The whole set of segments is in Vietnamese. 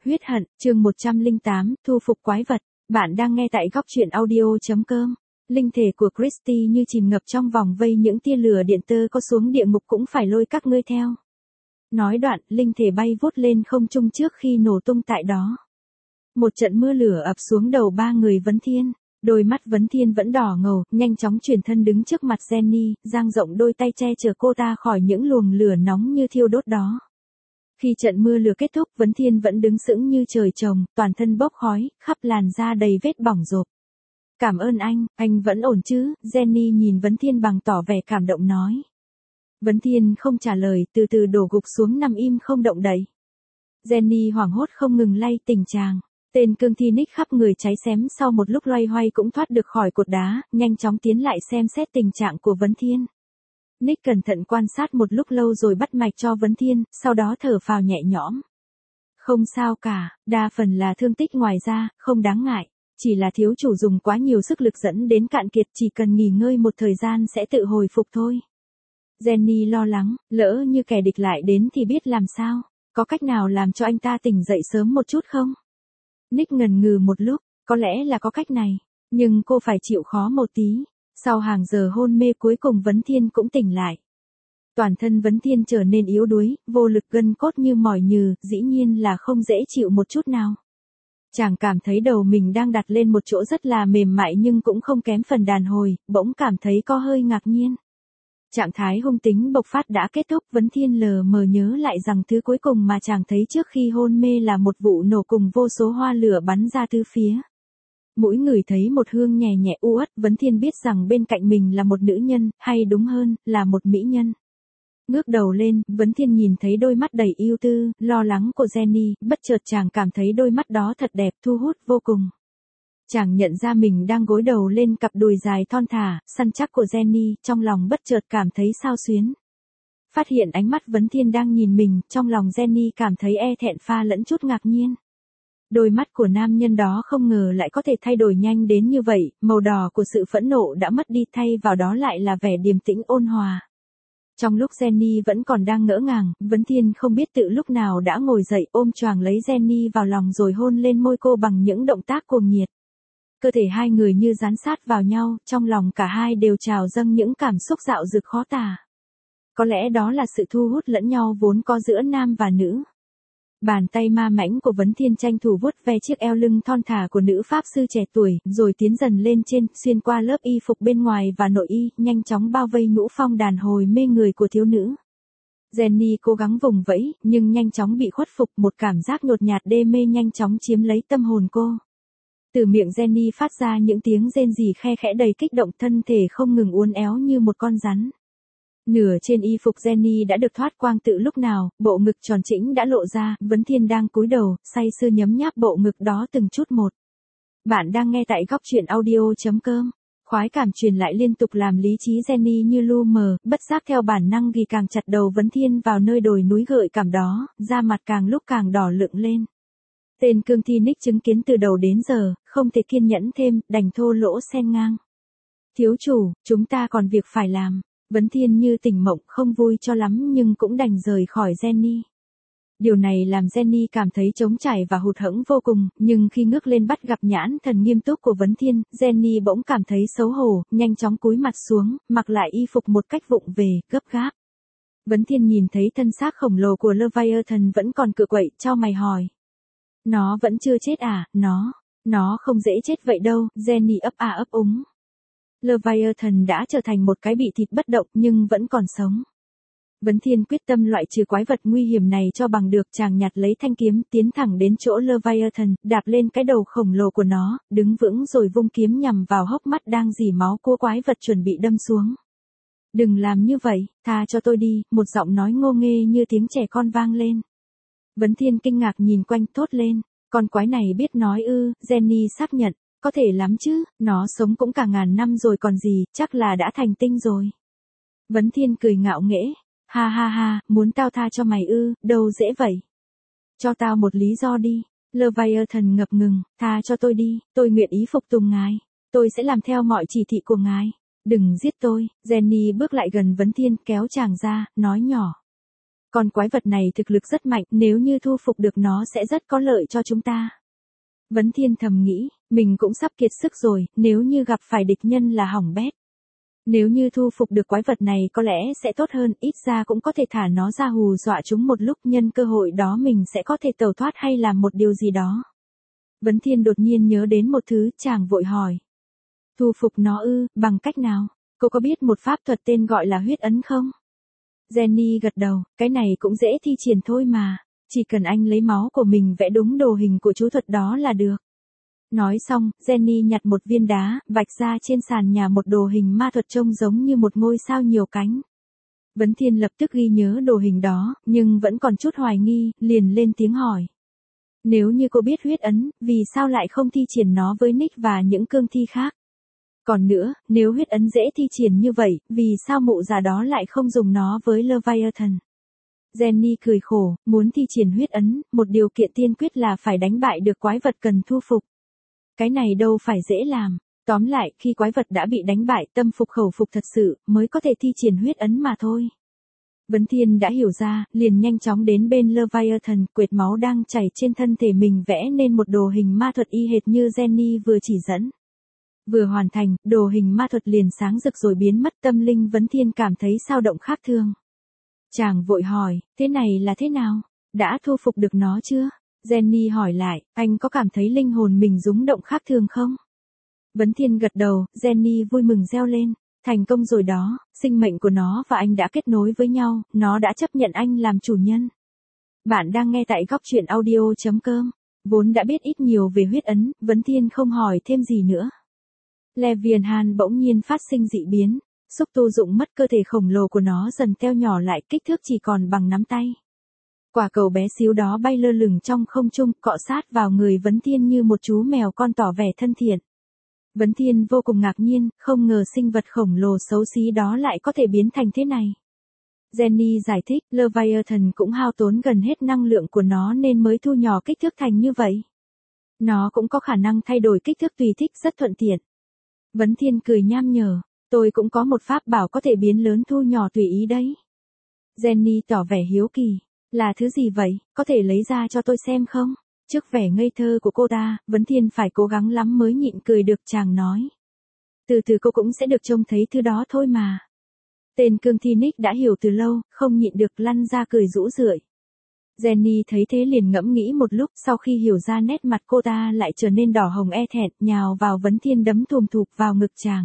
Huyết hận, chương 108, thu phục quái vật. Bạn đang nghe tại góc truyện audio.com. Linh thể của Christie như chìm ngập trong vòng vây những tia lửa điện tơ có xuống địa ngục cũng phải lôi các ngươi theo. Nói đoạn, linh thể bay vút lên không trung trước khi nổ tung tại đó. Một trận mưa lửa ập xuống đầu ba người Vấn Thiên. Đôi mắt Vấn Thiên vẫn đỏ ngầu, nhanh chóng chuyển thân đứng trước mặt Jenny, dang rộng đôi tay che chở cô ta khỏi những luồng lửa nóng như thiêu đốt đó. Khi trận mưa lửa kết thúc, Vấn Thiên vẫn đứng sững như trời trồng, toàn thân bốc khói, khắp làn da đầy vết bỏng rộp. Cảm ơn anh vẫn ổn chứ? Jenny nhìn Vấn Thiên bằng tỏ vẻ cảm động nói. Vấn Thiên không trả lời, từ từ đổ gục xuống nằm im không động đậy. Jenny hoảng hốt không ngừng lay tình chàng. Tên cương thi Nick khắp người cháy xém sau một lúc loay hoay cũng thoát được khỏi cột đá, nhanh chóng tiến lại xem xét tình trạng của Vấn Thiên. Nick cẩn thận quan sát một lúc lâu rồi bắt mạch cho Vấn Thiên, sau đó thở phào nhẹ nhõm. Không sao cả, đa phần là thương tích ngoài da, không đáng ngại. Chỉ là thiếu chủ dùng quá nhiều sức lực dẫn đến cạn kiệt, chỉ cần nghỉ ngơi một thời gian sẽ tự hồi phục thôi. Jenny lo lắng, lỡ như kẻ địch lại đến thì biết làm sao, có cách nào làm cho anh ta tỉnh dậy sớm một chút không? Nick ngần ngừ một lúc, có lẽ là có cách này, nhưng cô phải chịu khó một tí. Sau hàng giờ hôn mê cuối cùng Vấn Thiên cũng tỉnh lại. Toàn thân Vấn Thiên trở nên yếu đuối, vô lực gân cốt như mỏi nhừ, dĩ nhiên là không dễ chịu một chút nào. Chàng cảm thấy đầu mình đang đặt lên một chỗ rất là mềm mại nhưng cũng không kém phần đàn hồi, bỗng cảm thấy có hơi ngạc nhiên. Trạng thái hung tính bộc phát đã kết thúc, Vấn Thiên lờ mờ nhớ lại rằng thứ cuối cùng mà chàng thấy trước khi hôn mê là một vụ nổ cùng vô số hoa lửa bắn ra tứ phía. Mũi người thấy một hương nhẹ nhẹ u uất, Vấn Thiên biết rằng bên cạnh mình là một nữ nhân, hay đúng hơn, là một mỹ nhân. Ngước đầu lên, Vấn Thiên nhìn thấy đôi mắt đầy ưu tư, lo lắng của Jenny, bất chợt chàng cảm thấy đôi mắt đó thật đẹp, thu hút vô cùng. Chàng nhận ra mình đang gối đầu lên cặp đùi dài thon thả, săn chắc của Jenny, trong lòng bất chợt cảm thấy xao xuyến. Phát hiện ánh mắt Vấn Thiên đang nhìn mình, trong lòng Jenny cảm thấy e thẹn pha lẫn chút ngạc nhiên. Đôi mắt của nam nhân đó không ngờ lại có thể thay đổi nhanh đến như vậy, màu đỏ của sự phẫn nộ đã mất đi thay vào đó lại là vẻ điềm tĩnh ôn hòa. Trong lúc Jenny vẫn còn đang ngỡ ngàng, Vấn Thiên không biết tự lúc nào đã ngồi dậy ôm choàng lấy Jenny vào lòng rồi hôn lên môi cô bằng những động tác cuồng nhiệt. Cơ thể hai người như dán sát vào nhau, trong lòng cả hai đều trào dâng những cảm xúc dạo dực khó tả. Có lẽ đó là sự thu hút lẫn nhau vốn có giữa nam và nữ. Bàn tay ma mãnh của Vấn Thiên tranh thủ vuốt ve chiếc eo lưng thon thả của nữ pháp sư trẻ tuổi, rồi tiến dần lên trên, xuyên qua lớp y phục bên ngoài và nội y, nhanh chóng bao vây nhũ phong đàn hồi mê người của thiếu nữ. Jenny cố gắng vùng vẫy, nhưng nhanh chóng bị khuất phục, một cảm giác nhột nhạt đê mê nhanh chóng chiếm lấy tâm hồn cô. Từ miệng Jenny phát ra những tiếng rên rỉ khe khẽ đầy kích động, thân thể không ngừng uốn éo như một con rắn. Nửa trên y phục Jenny đã được thoát quang tự lúc nào, bộ ngực tròn trĩnh đã lộ ra, Vấn Thiên đang cúi đầu, say sưa nhấm nháp bộ ngực đó từng chút một. Bạn đang nghe tại góc truyện audio.com. Khoái cảm truyền lại liên tục làm lý trí Jenny như lu mờ, bất giác theo bản năng ghi càng chặt đầu Vấn Thiên vào nơi đồi núi gợi cảm đó, da mặt càng lúc càng đỏ lựng lên. Tên cương thi Nick chứng kiến từ đầu đến giờ, không thể kiên nhẫn thêm, đành thô lỗ xen ngang. Thiếu chủ, chúng ta còn việc phải làm. Vấn Thiên như tỉnh mộng, không vui cho lắm nhưng cũng đành rời khỏi Jenny. Điều này làm Jenny cảm thấy trống trải và hụt hẫng vô cùng, nhưng khi ngước lên bắt gặp nhãn thần nghiêm túc của Vấn Thiên, Jenny bỗng cảm thấy xấu hổ, nhanh chóng cúi mặt xuống, mặc lại y phục một cách vụng về, gấp gáp. Vấn Thiên nhìn thấy thân xác khổng lồ của Leviathan vẫn còn cựa quậy, chau mày hỏi. Nó vẫn chưa chết à? Nó không dễ chết vậy đâu, Jenny ấp a ấp úng. Leviathan đã trở thành một cái bị thịt bất động nhưng vẫn còn sống. Vấn Thiên quyết tâm loại trừ quái vật nguy hiểm này cho bằng được, chàng nhặt lấy thanh kiếm tiến thẳng đến chỗ Leviathan, đạp lên cái đầu khổng lồ của nó, đứng vững rồi vung kiếm nhằm vào hốc mắt đang rỉ máu của quái vật chuẩn bị đâm xuống. Đừng làm như vậy, tha cho tôi đi, một giọng nói ngô nghê như tiếng trẻ con vang lên. Vấn Thiên kinh ngạc nhìn quanh thốt lên, con quái này biết nói ư? Jenny xác nhận. Có thể lắm chứ, nó sống cũng cả ngàn năm rồi còn gì, chắc là đã thành tinh rồi. Vấn Thiên cười ngạo nghễ, ha ha ha, muốn tao tha cho mày ư, đâu dễ vậy. Cho tao một lý do đi. Leviathan ngập ngừng, tha cho tôi đi, tôi nguyện ý phục tùng ngài, tôi sẽ làm theo mọi chỉ thị của ngài. Đừng giết tôi. Jenny bước lại gần Vấn Thiên kéo chàng ra, nói nhỏ. Con quái vật này thực lực rất mạnh, nếu như thu phục được nó sẽ rất có lợi cho chúng ta. Vấn Thiên thầm nghĩ, mình cũng sắp kiệt sức rồi, nếu như gặp phải địch nhân là hỏng bét. Nếu như thu phục được quái vật này có lẽ sẽ tốt hơn, ít ra cũng có thể thả nó ra hù dọa chúng một lúc, nhân cơ hội đó mình sẽ có thể tẩu thoát hay làm một điều gì đó. Vấn Thiên đột nhiên nhớ đến một thứ, chàng vội hỏi. Thu phục nó ư, bằng cách nào? Cô có biết một pháp thuật tên gọi là huyết ấn không? Jenny gật đầu, cái này cũng dễ thi triển thôi mà. Chỉ cần anh lấy máu của mình vẽ đúng đồ hình của chú thuật đó là được. Nói xong, Jenny nhặt một viên đá, vạch ra trên sàn nhà một đồ hình ma thuật trông giống như một ngôi sao nhiều cánh. Vấn Thiên lập tức ghi nhớ đồ hình đó, nhưng vẫn còn chút hoài nghi, liền lên tiếng hỏi. Nếu như cô biết huyết ấn, vì sao lại không thi triển nó với Nick và những cương thi khác? Còn nữa, nếu huyết ấn dễ thi triển như vậy, vì sao mụ già đó lại không dùng nó với Leviathan? Jenny cười khổ, muốn thi triển huyết ấn, một điều kiện tiên quyết là phải đánh bại được quái vật cần thu phục. Cái này đâu phải dễ làm. Tóm lại, khi quái vật đã bị đánh bại, tâm phục khẩu phục thật sự, mới có thể thi triển huyết ấn mà thôi. Vấn Thiên đã hiểu ra, liền nhanh chóng đến bên Leviathan, quệt máu đang chảy trên thân thể mình vẽ nên một đồ hình ma thuật y hệt như Jenny vừa chỉ dẫn. Vừa hoàn thành, đồ hình ma thuật liền sáng rực rồi biến mất, tâm linh Vấn Thiên cảm thấy dao động khác thường. Chàng vội hỏi, thế này là thế nào? Đã thu phục được nó chưa? Jenny hỏi lại, anh có cảm thấy linh hồn mình rung động khác thường không? Vấn Thiên gật đầu, Jenny vui mừng reo lên. Thành công rồi đó, sinh mệnh của nó và anh đã kết nối với nhau, nó đã chấp nhận anh làm chủ nhân. Bạn đang nghe tại góc truyện audio.com. Vốn đã biết ít nhiều về huyết ấn, Vấn Thiên không hỏi thêm gì nữa. Leviathan bỗng nhiên phát sinh dị biến, xúc tu dụng mất cơ thể khổng lồ của nó dần teo nhỏ lại, kích thước chỉ còn bằng nắm tay. Quả cầu bé xíu đó bay lơ lửng trong không trung, cọ sát vào người Vấn Thiên như một chú mèo con tỏ vẻ thân thiện. Vấn Thiên vô cùng ngạc nhiên, không ngờ sinh vật khổng lồ xấu xí đó lại có thể biến thành thế này. Jenny giải thích, Leviathan cũng hao tốn gần hết năng lượng của nó nên mới thu nhỏ kích thước thành như vậy. Nó cũng có khả năng thay đổi kích thước tùy thích, rất thuận tiện. Vấn Thiên cười nham nhở, tôi cũng có một pháp bảo có thể biến lớn thu nhỏ tùy ý đấy. Jenny tỏ vẻ hiếu kỳ, là thứ gì vậy, có thể lấy ra cho tôi xem không? Trước vẻ ngây thơ của cô ta, Vấn Thiên phải cố gắng lắm mới nhịn cười được, chàng nói. Từ từ cô cũng sẽ được trông thấy thứ đó thôi mà. Tên cương thi Nick đã hiểu từ lâu, không nhịn được lăn ra cười rũ rượi. Jenny thấy thế liền ngẫm nghĩ một lúc, sau khi hiểu ra nét mặt cô ta lại trở nên đỏ hồng e thẹn, nhào vào Vấn Thiên đấm thùm thụp vào ngực chàng.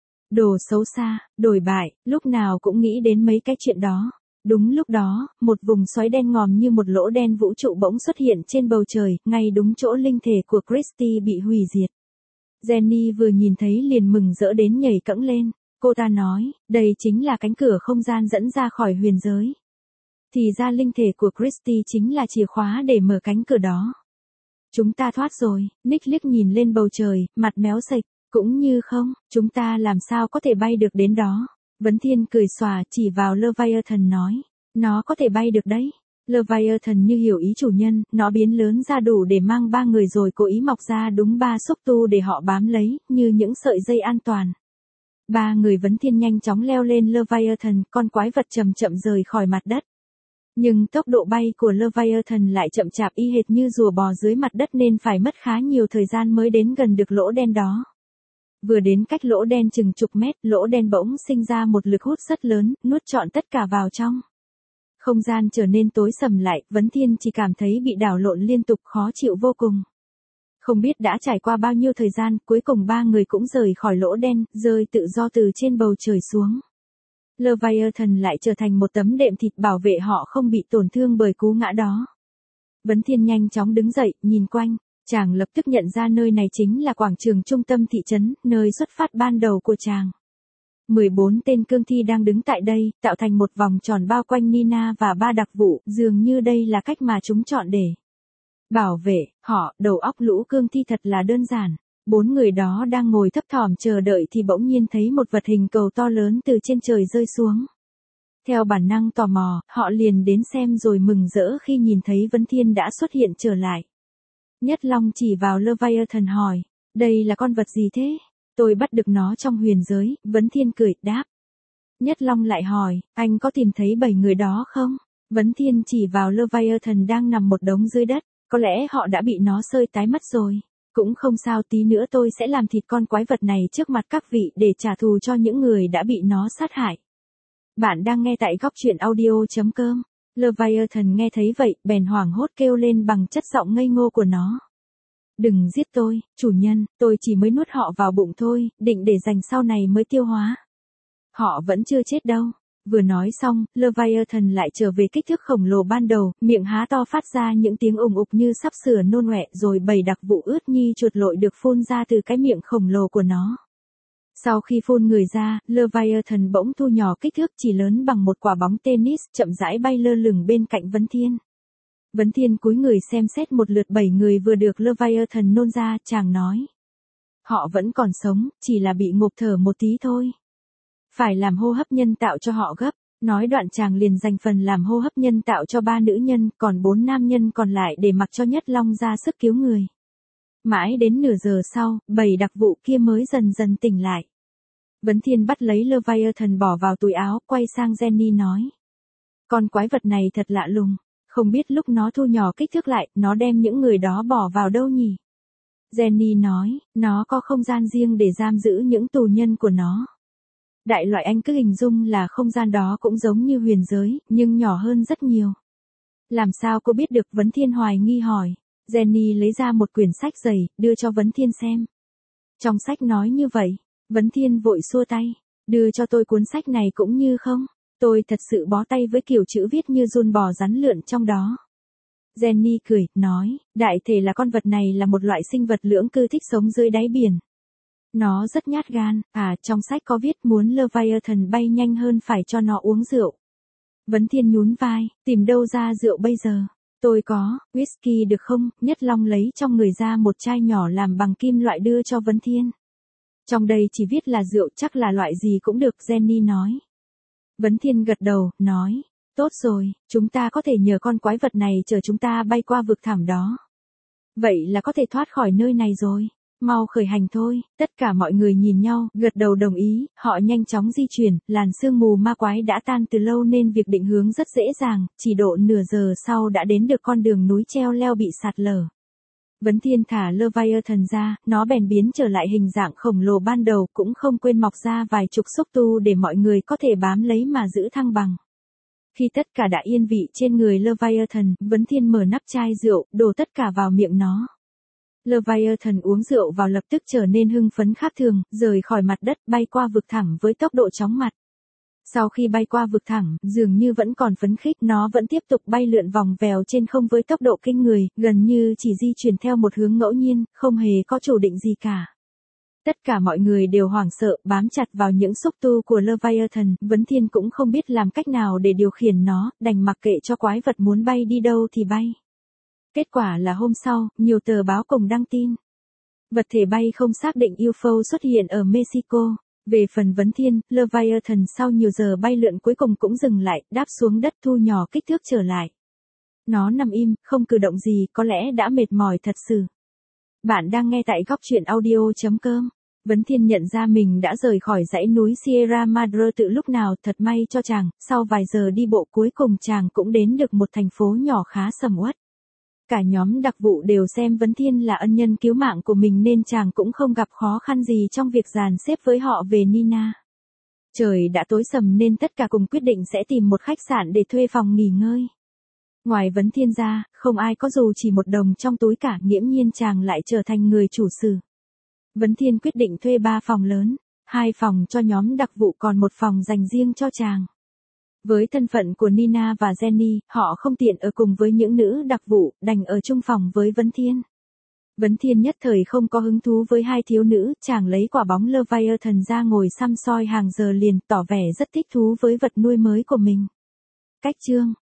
Đồ xấu xa, đổi bại, lúc nào cũng nghĩ đến mấy cái chuyện đó. Đúng lúc đó, một vùng xoáy đen ngòm như một lỗ đen vũ trụ bỗng xuất hiện trên bầu trời, ngay đúng chỗ linh thể của Christie bị hủy diệt. Jenny vừa nhìn thấy liền mừng rỡ đến nhảy cẫng lên. Cô ta nói, đây chính là cánh cửa không gian dẫn ra khỏi huyền giới. Thì ra linh thể của Christie chính là chìa khóa để mở cánh cửa đó. Chúng ta thoát rồi, Nick liếc nhìn lên bầu trời, mặt méo sạch, cũng như không, chúng ta làm sao có thể bay được đến đó. Vấn Thiên cười xòa chỉ vào Leviathan nói, nó có thể bay được đấy. Leviathan như hiểu ý chủ nhân, nó biến lớn ra đủ để mang 3 người rồi cố ý mọc ra đúng 3 xúc tu để họ bám lấy, như những sợi dây an toàn. 3 người Vấn Thiên nhanh chóng leo lên Leviathan, con quái vật chậm chậm rời khỏi mặt đất. Nhưng tốc độ bay của Leviathan lại chậm chạp y hệt như rùa bò dưới mặt đất nên phải mất khá nhiều thời gian mới đến gần được lỗ đen đó. Vừa đến cách lỗ đen chừng chục mét, lỗ đen bỗng sinh ra một lực hút rất lớn, nuốt trọn tất cả vào trong. Không gian trở nên tối sầm lại, Vấn Thiên chỉ cảm thấy bị đảo lộn liên tục, khó chịu vô cùng. Không biết đã trải qua bao nhiêu thời gian, cuối cùng 3 người cũng rời khỏi lỗ đen, rơi tự do từ trên bầu trời xuống. Leviathan lại trở thành một tấm đệm thịt bảo vệ họ không bị tổn thương bởi cú ngã đó. Vấn Thiên nhanh chóng đứng dậy, nhìn quanh. Chàng lập tức nhận ra nơi này chính là quảng trường trung tâm thị trấn, nơi xuất phát ban đầu của chàng. 14 tên cương thi đang đứng tại đây, tạo thành một vòng tròn bao quanh Nina và 3 đặc vụ, dường như đây là cách mà chúng chọn để bảo vệ họ. Đầu óc lũ cương thi thật là đơn giản. 4 người đó đang ngồi thấp thỏm chờ đợi thì bỗng nhiên thấy một vật hình cầu to lớn từ trên trời rơi xuống. Theo bản năng tò mò, họ liền đến xem rồi mừng rỡ khi nhìn thấy Vấn Thiên đã xuất hiện trở lại. Nhất Long chỉ vào Leviathan hỏi, đây là con vật gì thế? Tôi bắt được nó trong huyền giới, Vấn Thiên cười, đáp. Nhất Long lại hỏi, anh có tìm thấy 7 người đó không? Vấn Thiên chỉ vào Leviathan đang nằm một đống dưới đất, có lẽ họ đã bị nó sơi tái mất rồi. Cũng không sao, tí nữa tôi sẽ làm thịt con quái vật này trước mặt các vị để trả thù cho những người đã bị nó sát hại. Bạn đang nghe tại góc truyện audio.com. Leviathan nghe thấy vậy, bèn hoảng hốt kêu lên bằng chất giọng ngây ngô của nó. Đừng giết tôi, chủ nhân, tôi chỉ mới nuốt họ vào bụng thôi, định để dành sau này mới tiêu hóa. Họ vẫn chưa chết đâu. Vừa nói xong, Leviathan lại trở về kích thước khổng lồ ban đầu, miệng há to phát ra những tiếng ùng ục như sắp sửa nôn ọe, rồi bầy đặc vụ ướt như chuột lội được phun ra từ cái miệng khổng lồ của nó. Sau khi phun người ra, Leviathan bỗng thu nhỏ kích thước chỉ lớn bằng một quả bóng tennis, chậm rãi bay lơ lửng bên cạnh Vấn Thiên. Vấn Thiên cúi người xem xét một lượt 7 người vừa được Leviathan nôn ra, chàng nói. Họ vẫn còn sống, chỉ là bị ngộp thở một tí thôi. Phải làm hô hấp nhân tạo cho họ gấp. Nói đoạn chàng liền dành phần làm hô hấp nhân tạo cho 3 nữ nhân, còn 4 nam nhân còn lại để mặc cho Nhất Long ra sức cứu người. Mãi đến nửa giờ sau, bầy đặc vụ kia mới dần dần tỉnh lại. Vấn Thiên bắt lấy Leviathan bỏ vào túi áo, quay sang Jenny nói. Con quái vật này thật lạ lùng, không biết lúc nó thu nhỏ kích thước lại, nó đem những người đó bỏ vào đâu nhỉ? Jenny nói, nó có không gian riêng để giam giữ những tù nhân của nó. Đại loại anh cứ hình dung là không gian đó cũng giống như huyền giới, nhưng nhỏ hơn rất nhiều. Làm sao cô biết được? Vấn Thiên hoài nghi hỏi. Jenny lấy ra một quyển sách dày, đưa cho Vấn Thiên xem. Trong sách nói như vậy. Vấn Thiên vội xua tay. Đưa cho tôi cuốn sách này cũng như không. Tôi thật sự bó tay với kiểu chữ viết như giun bò rắn lượn trong đó. Jenny cười, nói, đại thể là con vật này là một loại sinh vật lưỡng cư thích sống dưới đáy biển. Nó rất nhát gan, trong sách có viết muốn Leviathan bay nhanh hơn phải cho nó uống rượu. Vấn Thiên nhún vai, tìm đâu ra rượu bây giờ? Tôi có, whisky được không? Nhất Long lấy trong người ra một chai nhỏ làm bằng kim loại đưa cho Vấn Thiên. Trong đây chỉ viết là rượu, chắc là loại gì cũng được, Jenny nói. Vấn Thiên gật đầu, nói, tốt rồi, chúng ta có thể nhờ con quái vật này chở chúng ta bay qua vực thẳm đó. Vậy là có thể thoát khỏi nơi này rồi. Mau khởi hành thôi. Tất cả mọi người nhìn nhau, gật đầu đồng ý, họ nhanh chóng di chuyển, làn sương mù ma quái đã tan từ lâu nên việc định hướng rất dễ dàng, chỉ độ nửa giờ sau đã đến được con đường núi treo leo bị sạt lở. Vấn Thiên thả Leviathan ra, nó bèn biến trở lại hình dạng khổng lồ ban đầu, cũng không quên mọc ra vài chục xúc tu để mọi người có thể bám lấy mà giữ thăng bằng. Khi tất cả đã yên vị trên người Leviathan, Vấn Thiên mở nắp chai rượu, đổ tất cả vào miệng nó. Leviathan uống rượu vào lập tức trở nên hưng phấn khác thường, rời khỏi mặt đất bay qua vực thẳm với tốc độ chóng mặt. Sau khi bay qua vực thẳm, dường như vẫn còn phấn khích, nó vẫn tiếp tục bay lượn vòng vèo trên không với tốc độ kinh người, gần như chỉ di chuyển theo một hướng ngẫu nhiên, không hề có chủ định gì cả. Tất cả mọi người đều hoảng sợ, bám chặt vào những xúc tu của Leviathan, Vấn Thiên cũng không biết làm cách nào để điều khiển nó, đành mặc kệ cho quái vật muốn bay đi đâu thì bay. Kết quả là hôm sau, nhiều tờ báo cùng đăng tin. Vật thể bay không xác định UFO xuất hiện ở Mexico. Về phần Vấn Thiên, Leviathan sau nhiều giờ bay lượn cuối cùng cũng dừng lại, đáp xuống đất thu nhỏ kích thước trở lại. Nó nằm im, không cử động gì, có lẽ đã mệt mỏi thật sự. Bạn đang nghe tại góc truyện audio.com. Vấn Thiên nhận ra mình đã rời khỏi dãy núi Sierra Madre từ lúc nào, thật may cho chàng, sau vài giờ đi bộ cuối cùng chàng cũng đến được một thành phố nhỏ khá sầm uất. Cả nhóm đặc vụ đều xem Vấn Thiên là ân nhân cứu mạng của mình nên chàng cũng không gặp khó khăn gì trong việc dàn xếp với họ về Nina. Trời đã tối sầm nên tất cả cùng quyết định sẽ tìm một khách sạn để thuê phòng nghỉ ngơi. Ngoài Vấn Thiên ra, không ai có dù chỉ một đồng trong túi cả, nghiễm nhiên chàng lại trở thành người chủ sự. Vấn Thiên quyết định thuê 3 phòng lớn, 2 phòng cho nhóm đặc vụ còn 1 phòng dành riêng cho chàng. Với thân phận của Nina và Jenny, họ không tiện ở cùng với những nữ đặc vụ, đành ở chung phòng với Vấn Thiên. Vấn Thiên nhất thời không có hứng thú với 2 thiếu nữ, chàng lấy quả bóng Leviathan ra ngồi săm soi hàng giờ liền, tỏ vẻ rất thích thú với vật nuôi mới của mình. Cách chương